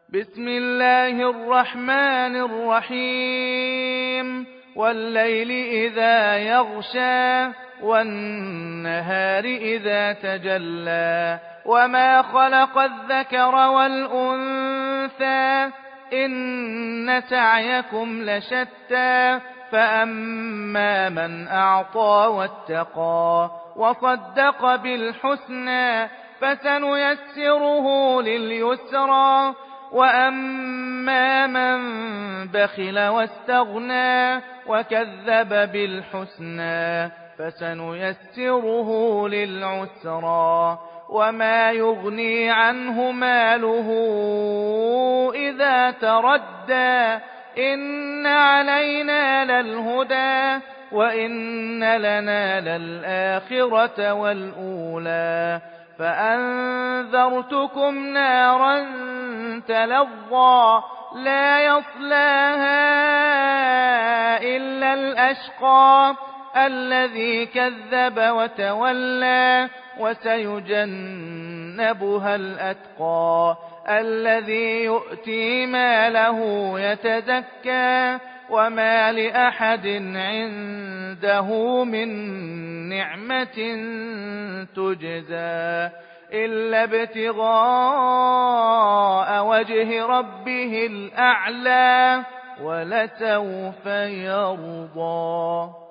بسم الله الرحمن الرحيم والليل إذا يغشى والنهار إذا تجلى وما خلق الذكر والأنثى إن سعيكم لشتى فأما من أعطى واتقى وصدق بالحسنى فسنيسره لليسرى وأما من بخل واستغنى وكذب بالحسنى فسنيسره للعسرى وما يغني عنه ماله إذا تردى إن علينا للهدى وإن لنا للآخرة والأولى فأنذرتكم نارا تلظى لا يصلاها إلا الأشقى الذي كذب وتولى وسيجنبها الأتقى الذي يؤتي ماله يتزكى وما لأحد عنده من نعمة تجزى إلا ابتغاء وجه ربه الأعلى ولسوف يرضى.